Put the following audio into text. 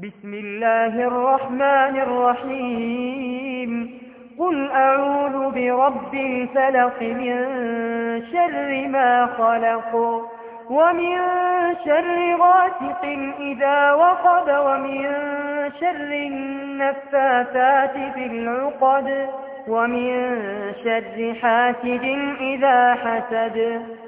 بسم الله الرحمن الرحيم. قل أعوذ برب الفلق من شر ما خلق ومن شر غاسق إذا وقب ومن شر النفاثات في العقد ومن شر حاسد إذا حسد.